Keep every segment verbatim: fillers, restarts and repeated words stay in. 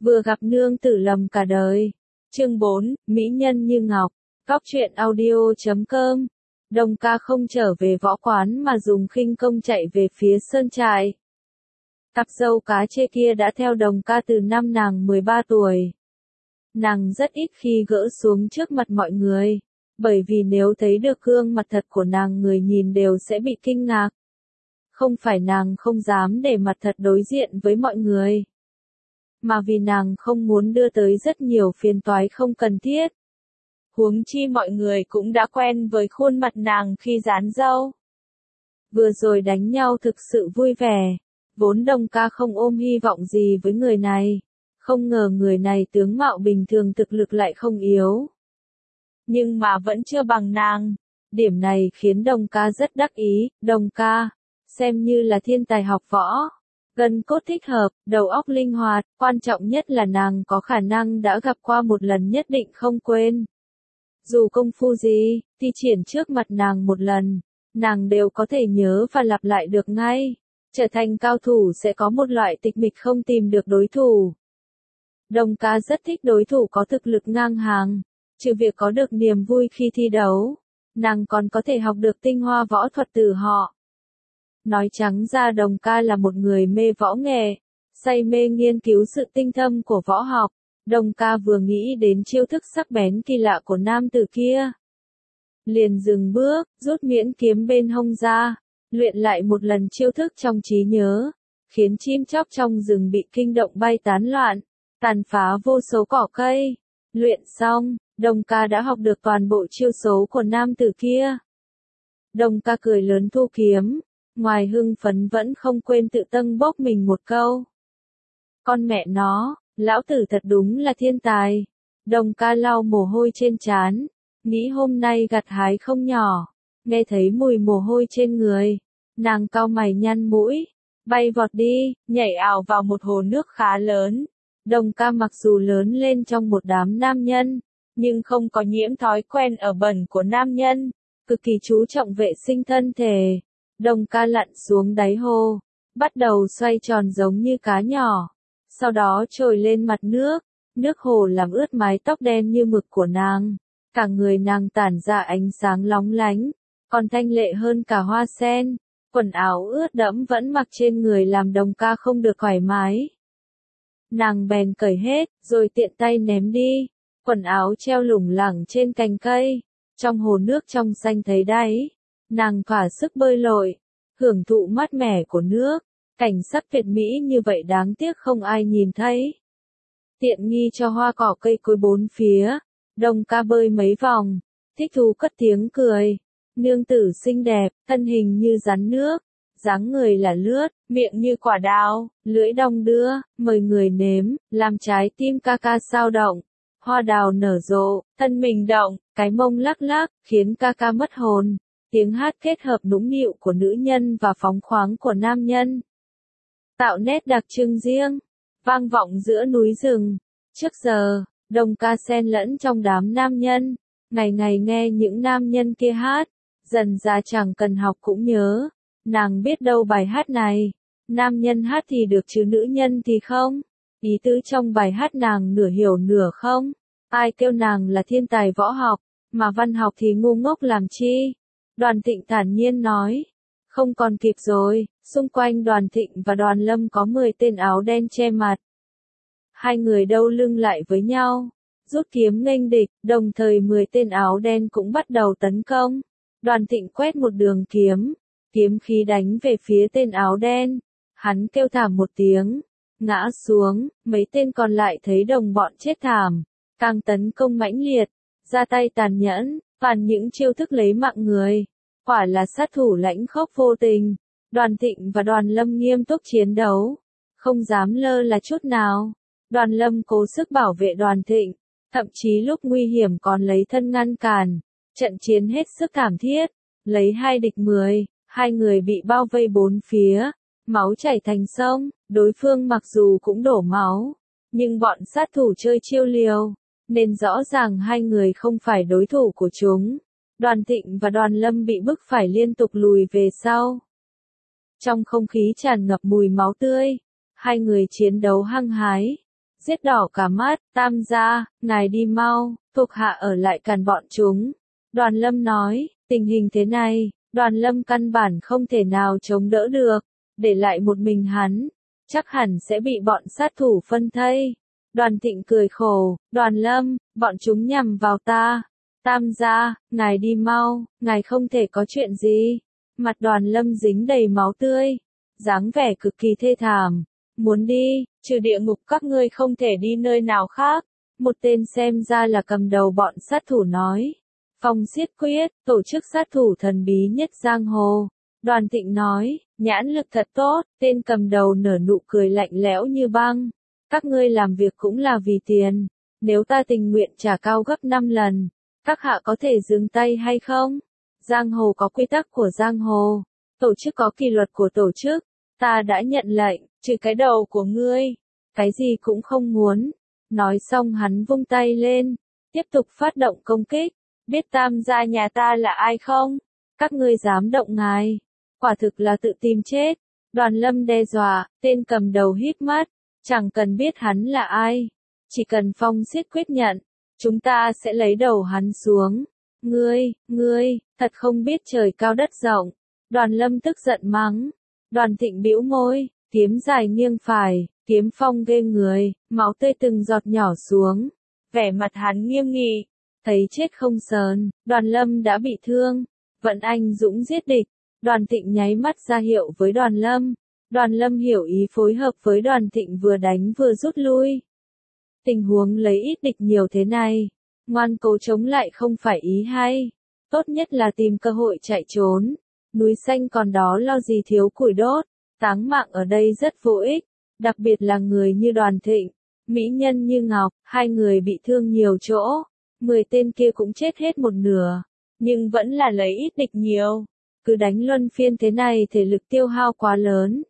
Vừa gặp nương tử lầm cả đời. Chương bốn, Mỹ nhân như ngọc. Góc truyện audio chấm com. Đồng ca không trở về võ quán mà dùng khinh công chạy về phía sơn trại. Cặp dâu cá chê kia đã theo đồng ca từ năm nàng mười ba tuổi. Nàng rất ít khi gỡ xuống trước mặt mọi người, bởi vì nếu thấy được gương mặt thật của nàng người nhìn đều sẽ bị kinh ngạc. Không phải nàng không dám để mặt thật đối diện với mọi người, mà vì nàng không muốn đưa tới rất nhiều phiền toái không cần thiết. Huống chi mọi người cũng đã quen với khuôn mặt nàng khi dán dâu. Vừa rồi đánh nhau thực sự vui vẻ, vốn đồng ca không ôm hy vọng gì với người này, không ngờ người này tướng mạo bình thường thực lực lại không yếu. Nhưng mà vẫn chưa bằng nàng, điểm này khiến đồng ca rất đắc ý. Đồng ca, xem như là thiên tài học võ. Gân cốt thích hợp, đầu óc linh hoạt, quan trọng nhất là nàng có khả năng đã gặp qua một lần nhất định không quên. Dù công phu gì, thi triển trước mặt nàng một lần, nàng đều có thể nhớ và lặp lại được ngay. Trở thành cao thủ sẽ có một loại tịch mịch không tìm được đối thủ. Đồng ca rất thích đối thủ có thực lực ngang hàng, trừ việc có được niềm vui khi thi đấu, nàng còn có thể học được tinh hoa võ thuật từ họ. Nói trắng ra đồng ca là một người mê võ nghệ, say mê nghiên cứu sự tinh thâm của võ học. Đồng ca vừa nghĩ đến chiêu thức sắc bén kỳ lạ của nam tử kia, liền dừng bước, rút miễn kiếm bên hông ra, luyện lại một lần chiêu thức trong trí nhớ, khiến chim chóc trong rừng bị kinh động bay tán loạn, tàn phá vô số cỏ cây. Luyện xong, đồng ca đã học được toàn bộ chiêu số của nam tử kia. Đồng ca cười lớn thu kiếm, ngoài hưng phấn vẫn không quên tự tâng bốc mình một câu. Con mẹ nó, lão tử thật đúng là thiên tài. Đồng ca lau mồ hôi trên trán, nghĩ hôm nay gặt hái không nhỏ. Nghe thấy mùi mồ hôi trên người, nàng cau mày nhăn mũi, bay vọt đi, nhảy ảo vào một hồ nước khá lớn. Đồng ca mặc dù lớn lên trong một đám nam nhân, nhưng không có nhiễm thói quen ở bẩn của nam nhân, cực kỳ chú trọng vệ sinh thân thể. Đồng ca lặn xuống đáy hồ, bắt đầu xoay tròn giống như cá nhỏ, sau đó trồi lên mặt nước, nước hồ làm ướt mái tóc đen như mực của nàng, cả người nàng tản ra ánh sáng lóng lánh, còn thanh lệ hơn cả hoa sen. Quần áo ướt đẫm vẫn mặc trên người làm đồng ca không được thoải mái. Nàng bèn cởi hết, rồi tiện tay ném đi. Quần áo treo lủng lẳng trên cành cây, trong hồ nước trong xanh thấy đáy. Nàng thỏa sức bơi lội, hưởng thụ mát mẻ của nước. Cảnh sắc tuyệt mỹ như vậy đáng tiếc không ai nhìn thấy. Tiện nghi cho hoa cỏ cây cối bốn phía, đồng ca bơi mấy vòng, thích thú cất tiếng cười. Nương tử xinh đẹp, thân hình như rắn nước, dáng người là lướt, miệng như quả đào, lưỡi đong đưa, mời người nếm, làm trái tim ca ca sao động. Hoa đào nở rộ, thân mình động, cái mông lắc lắc, khiến ca ca mất hồn. Tiếng hát kết hợp nũng nịu của nữ nhân và phóng khoáng của nam nhân, tạo nét đặc trưng riêng, vang vọng giữa núi rừng. Trước giờ, đồng ca xen lẫn trong đám nam nhân, ngày ngày nghe những nam nhân kia hát, dần ra chẳng cần học cũng nhớ. Nàng biết đâu bài hát này, nam nhân hát thì được chứ nữ nhân thì không. Ý tứ trong bài hát nàng nửa hiểu nửa không. Ai kêu nàng là thiên tài võ học, mà văn học thì ngu ngốc làm chi. Đoàn Thịnh thản nhiên nói. Không còn kịp rồi, xung quanh Đoàn Thịnh và Đoàn Lâm có mười tên áo đen che mặt. Hai người đâu lưng lại với nhau, rút kiếm nghênh địch, đồng thời mười tên áo đen cũng bắt đầu tấn công. Đoàn Thịnh quét một đường kiếm, kiếm khí đánh về phía tên áo đen. Hắn kêu thảm một tiếng, ngã xuống, mấy tên còn lại thấy đồng bọn chết thảm, càng tấn công mãnh liệt, ra tay tàn nhẫn, toàn những chiêu thức lấy mạng người. Quả là sát thủ lãnh khốc vô tình. Đoàn Thịnh và Đoàn Lâm nghiêm túc chiến đấu, không dám lơ là chút nào. Đoàn Lâm cố sức bảo vệ Đoàn Thịnh, thậm chí lúc nguy hiểm còn lấy thân ngăn cản. Trận chiến hết sức thảm thiết, lấy hai địch mười, hai người bị bao vây bốn phía, máu chảy thành sông. Đối phương mặc dù cũng đổ máu, nhưng bọn sát thủ chơi chiêu liều, nên rõ ràng hai người không phải đối thủ của chúng. Đoàn Thịnh và Đoàn Lâm bị bức phải liên tục lùi về sau. Trong không khí tràn ngập mùi máu tươi, hai người chiến đấu hăng hái. giết đỏ cả mắt, Tam gia, ngài đi mau, thuộc hạ ở lại cản bọn chúng. Đoàn Lâm nói, tình hình thế này, Đoàn Lâm căn bản không thể nào chống đỡ được, để lại một mình hắn, chắc hẳn sẽ bị bọn sát thủ phân thây. Đoàn Thịnh cười khổ, Đoàn Lâm, bọn chúng nhằm vào ta. Tam gia, ngài đi mau, ngài không thể có chuyện gì. Mặt Đoàn Lâm dính đầy máu tươi, dáng vẻ cực kỳ thê thảm. Muốn đi, trừ địa ngục các ngươi không thể đi nơi nào khác. Một tên xem ra là cầm đầu bọn sát thủ nói. Phong Siết Quyết, tổ chức sát thủ thần bí nhất giang hồ. Đoàn Thịnh nói, nhãn lực thật tốt, tên cầm đầu nở nụ cười lạnh lẽo như băng. Các ngươi làm việc cũng là vì tiền, nếu ta tình nguyện trả cao gấp năm lần, các hạ có thể dừng tay hay không? Giang hồ có quy tắc của giang hồ, tổ chức có kỷ luật của tổ chức, ta đã nhận lệnh, trừ cái đầu của ngươi, cái gì cũng không muốn. Nói xong hắn vung tay lên, tiếp tục phát động công kích, biết Tam gia nhà ta là ai không? Các ngươi dám động ngài, quả thực là tự tìm chết. Đoàn Lâm đe dọa, tên cầm đầu híp mắt, chẳng cần biết hắn là ai, chỉ cần Phong Siết Quyết nhận, chúng ta sẽ lấy đầu hắn xuống. Ngươi, ngươi, thật không biết trời cao đất rộng. Đoàn Lâm tức giận mắng. Đoàn Thịnh bĩu môi, kiếm dài nghiêng phải, kiếm phong ghê người, máu tươi từng giọt nhỏ xuống. Vẻ mặt hắn nghiêm nghị, thấy chết không sờn. Đoàn Lâm đã bị thương, vận anh dũng giết địch. Đoàn Thịnh nháy mắt ra hiệu với Đoàn Lâm. Đoàn Lâm hiểu ý phối hợp với Đoàn Thịnh vừa đánh vừa rút lui. Tình huống lấy ít địch nhiều thế này, ngoan cố chống lại không phải ý hay. Tốt nhất là tìm cơ hội chạy trốn. Núi xanh còn đó lo gì thiếu củi đốt. Táng mạng ở đây rất vô ích, đặc biệt là người như Đoàn Thịnh, mỹ nhân như Ngọc, hai người bị thương nhiều chỗ. Mười tên kia cũng chết hết một nửa, nhưng vẫn là lấy ít địch nhiều. Cứ đánh luân phiên thế này thể lực tiêu hao quá lớn.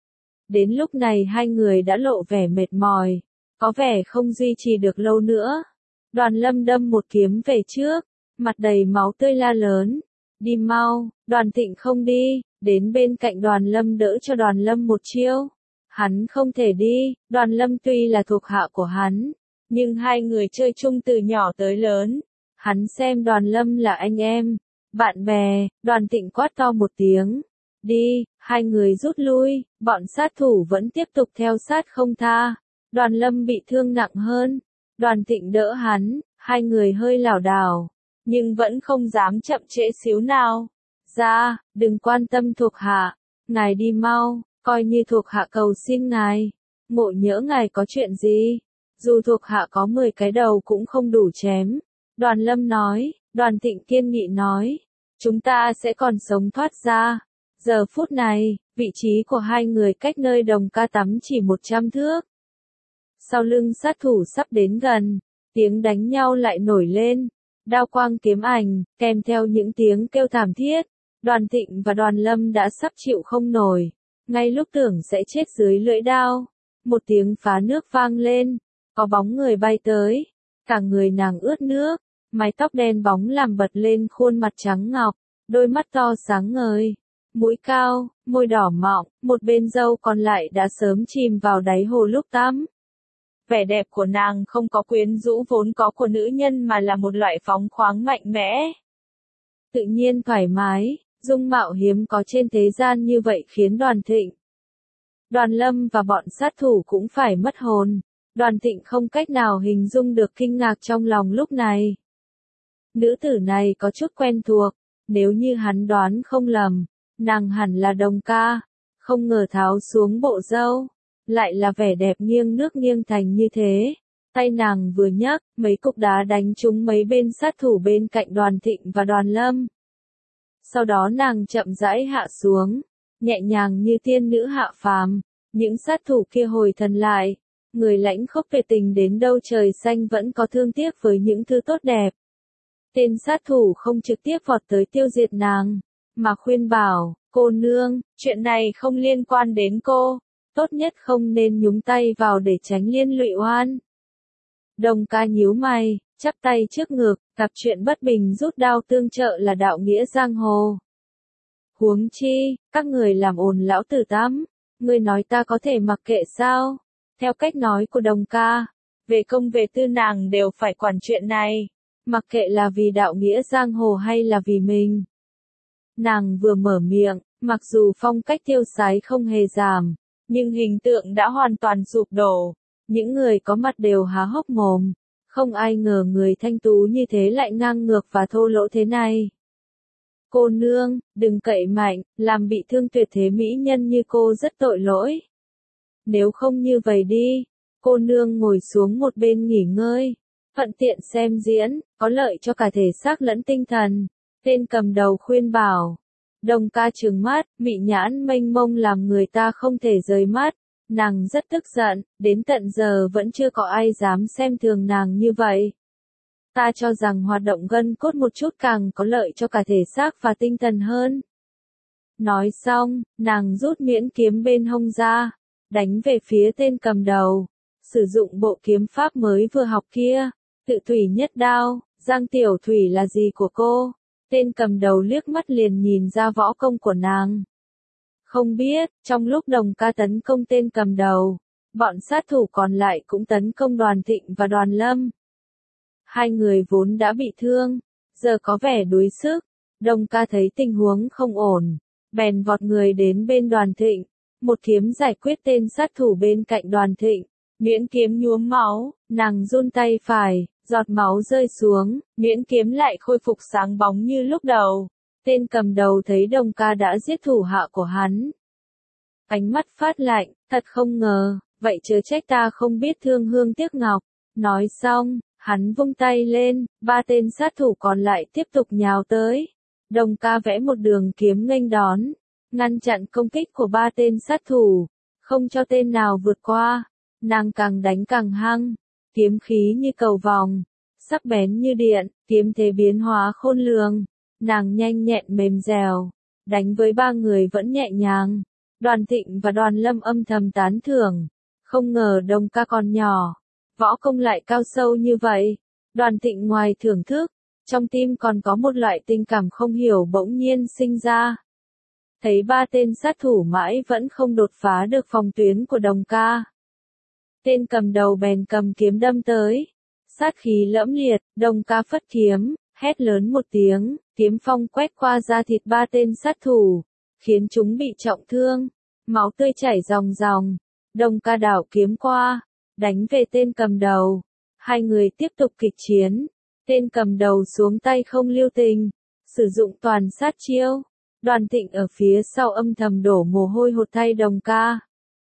Đến lúc này hai người đã lộ vẻ mệt mỏi, có vẻ không duy trì được lâu nữa. Đoàn Lâm đâm một kiếm về trước, mặt đầy máu tươi la lớn. Đi mau, Đoàn Thịnh không đi, đến bên cạnh Đoàn Lâm đỡ cho Đoàn Lâm một chiêu. Hắn không thể đi, Đoàn Lâm tuy là thuộc hạ của hắn, nhưng hai người chơi chung từ nhỏ tới lớn. Hắn xem Đoàn Lâm là anh em, bạn bè. Đoàn Thịnh quát to một tiếng. Đi, hai người rút lui, bọn sát thủ vẫn tiếp tục theo sát không tha. Đoàn Lâm bị thương nặng hơn. Đoàn Thịnh đỡ hắn, hai người hơi lảo đảo, nhưng vẫn không dám chậm trễ xíu nào. Ra, đừng quan tâm thuộc hạ, ngài đi mau, coi như thuộc hạ cầu xin ngài. Ngộ nhỡ ngài có chuyện gì, dù thuộc hạ có mười cái đầu cũng không đủ chém. Đoàn Lâm nói. Đoàn Thịnh kiên nghị nói, chúng ta sẽ còn sống thoát ra. Giờ phút này, vị trí của hai người cách nơi Đồng Ca tắm chỉ một trăm thước. Sau lưng sát thủ sắp đến gần, tiếng đánh nhau lại nổi lên, đao quang kiếm ảnh, kèm theo những tiếng kêu thảm thiết. Đoàn Thịnh và Đoàn Lâm đã sắp chịu không nổi, ngay lúc tưởng sẽ chết dưới lưỡi đao, một tiếng phá nước vang lên, có bóng người bay tới, cả người nàng ướt nước, mái tóc đen bóng làm bật lên khuôn mặt trắng ngọc, đôi mắt to sáng ngời, mũi cao, môi đỏ mọng, một bên râu còn lại đã sớm chìm vào đáy hồ lúc tắm. Vẻ đẹp của nàng không có quyến rũ vốn có của nữ nhân mà là một loại phóng khoáng mạnh mẽ. Tự nhiên thoải mái, dung mạo hiếm có trên thế gian như vậy khiến Đoàn Thịnh, Đoàn Lâm và bọn sát thủ cũng phải mất hồn. Đoàn Thịnh không cách nào hình dung được kinh ngạc trong lòng lúc này. Nữ tử này có chút quen thuộc, nếu như hắn đoán không lầm, nàng hẳn là Đồng Ca, không ngờ tháo xuống bộ râu, lại là vẻ đẹp nghiêng nước nghiêng thành như thế. Tay nàng vừa nhấc, mấy cục đá đánh trúng mấy bên sát thủ bên cạnh Đoàn Thịnh và Đoàn Lâm. Sau đó nàng chậm rãi hạ xuống, nhẹ nhàng như tiên nữ hạ phàm, những sát thủ kia hồi thần lại, người lãnh khốc về tình đến đâu trời xanh vẫn có thương tiếc với những thứ tốt đẹp. Tên sát thủ không trực tiếp vọt tới tiêu diệt nàng, mà khuyên bảo, cô nương, chuyện này không liên quan đến cô, tốt nhất không nên nhúng tay vào để tránh liên lụy oan. Đồng Ca nhíu mày, chắp tay trước ngực, gặp chuyện bất bình rút đao tương trợ là đạo nghĩa giang hồ. Huống chi, các người làm ồn lão tử tắm, ngươi nói ta có thể mặc kệ sao? Theo cách nói của Đồng ca, về công về tư nàng đều phải quản chuyện này, mặc kệ là vì đạo nghĩa giang hồ hay là vì mình. Nàng vừa mở miệng, mặc dù phong cách tiêu sái không hề giảm, nhưng hình tượng đã hoàn toàn sụp đổ. Những người có mặt đều há hốc mồm, không ai ngờ người thanh tú như thế lại ngang ngược và thô lỗ thế này. Cô nương, đừng cậy mạnh, làm bị thương tuyệt thế mỹ nhân như cô rất tội lỗi. Nếu không như vậy đi, cô nương ngồi xuống một bên nghỉ ngơi, thuận tiện xem diễn, có lợi cho cả thể xác lẫn tinh thần. Tên cầm đầu khuyên bảo. Đồng ca trừng mắt, mị nhãn mênh mông làm người ta không thể rời mắt. Nàng rất tức giận, đến tận giờ vẫn chưa có ai dám xem thường nàng như vậy. Ta cho rằng hoạt động gân cốt một chút càng có lợi cho cả thể xác và tinh thần hơn. Nói xong, nàng rút miễn kiếm bên hông ra, đánh về phía tên cầm đầu, sử dụng bộ kiếm pháp mới vừa học kia, tự thủy nhất đao. Giang tiểu thủy là gì của cô? Tên cầm đầu liếc mắt liền nhìn ra võ công của nàng. Không biết, trong lúc Đồng ca tấn công tên cầm đầu, bọn sát thủ còn lại cũng tấn công Đoàn Thịnh và Đoàn Lâm. Hai người vốn đã bị thương, giờ có vẻ đuối sức. Đồng ca thấy tình huống không ổn, bèn vọt người đến bên Đoàn Thịnh, một kiếm giải quyết tên sát thủ bên cạnh Đoàn Thịnh. Miễn kiếm nhuốm máu, nàng run tay phải, giọt máu rơi xuống, miễn kiếm lại khôi phục sáng bóng như lúc đầu. Tên cầm đầu thấy Đồng ca đã giết thủ hạ của hắn. Ánh mắt phát lạnh, thật không ngờ, vậy chớ trách ta không biết thương hương tiếc ngọc. Nói xong, hắn vung tay lên, ba tên sát thủ còn lại tiếp tục nhào tới. Đồng ca vẽ một đường kiếm nghênh đón, ngăn chặn công kích của ba tên sát thủ, không cho tên nào vượt qua. Nàng càng đánh càng hăng, kiếm khí như cầu vòng, sắc bén như điện, kiếm thế biến hóa khôn lường. Nàng nhanh nhẹn mềm dẻo, đánh với ba người vẫn nhẹ nhàng. Đoàn Thịnh và Đoàn Lâm âm thầm tán thưởng, không ngờ Đồng ca còn nhỏ, võ công lại cao sâu như vậy. Đoàn Thịnh ngoài thưởng thức, trong tim còn có một loại tình cảm không hiểu bỗng nhiên sinh ra. Thấy ba tên sát thủ mãi vẫn không đột phá được phòng tuyến của Đồng ca. Tên cầm đầu bèn cầm kiếm đâm tới, sát khí lẫm liệt. Đồng ca phất kiếm, hét lớn một tiếng, kiếm phong quét qua da thịt ba tên sát thủ, khiến chúng bị trọng thương, máu tươi chảy ròng ròng. Đồng ca đảo kiếm qua, đánh về tên cầm đầu. Hai người tiếp tục kịch chiến, tên cầm đầu xuống tay không lưu tình, sử dụng toàn sát chiêu. Đoàn Thịnh ở phía sau âm thầm đổ mồ hôi hột thay Đồng ca.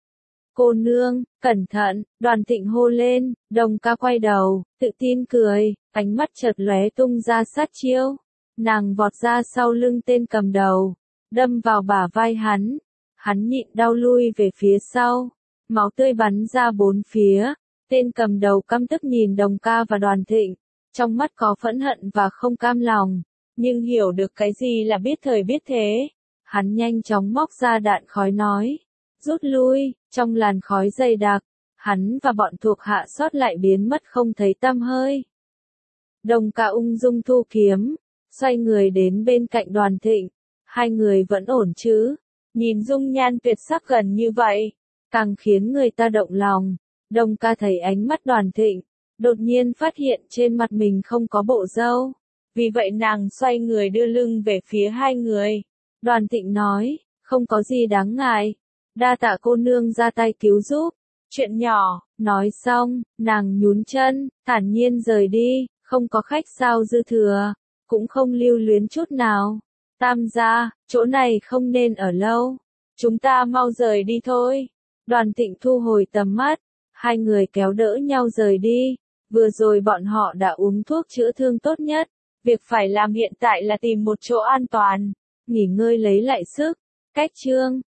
Cô nương, cẩn thận, Đoàn Thịnh hô lên. Đồng ca quay đầu, tự tin cười, ánh mắt chợt lóe tung ra sát chiêu. Nàng vọt ra sau lưng tên cầm đầu, đâm vào bả vai hắn. Hắn nhịn đau lui về phía sau, máu tươi bắn ra bốn phía. Tên cầm đầu căm tức nhìn Đồng ca và Đoàn Thịnh, trong mắt có phẫn hận và không cam lòng, nhưng hiểu được cái gì là biết thời biết thế. Hắn nhanh chóng móc ra đạn khói nói, rút lui. Trong làn khói dày đặc, hắn và bọn thuộc hạ sót lại biến mất không thấy tăm hơi. Đồng ca ung dung thu kiếm, xoay người đến bên cạnh Đoàn Thịnh. Hai người vẫn ổn chứ? Nhìn dung nhan tuyệt sắc gần như vậy, càng khiến người ta động lòng. Đồng ca thấy ánh mắt Đoàn Thịnh, đột nhiên phát hiện trên mặt mình không có bộ râu. Vì vậy nàng xoay người đưa lưng về phía hai người. Đoàn Thịnh nói, không có gì đáng ngại. Đa tạ cô nương ra tay cứu giúp. Chuyện nhỏ. Nói xong, nàng nhún chân, thản nhiên rời đi, không có khách sao dư thừa, cũng không lưu luyến chút nào. Tam gia, chỗ này không nên ở lâu. Chúng ta mau rời đi thôi. Đoàn Thịnh thu hồi tầm mắt, hai người kéo đỡ nhau rời đi. Vừa rồi bọn họ đã uống thuốc chữa thương tốt nhất. Việc phải làm hiện tại là tìm một chỗ an toàn, nghỉ ngơi lấy lại sức. Cách chương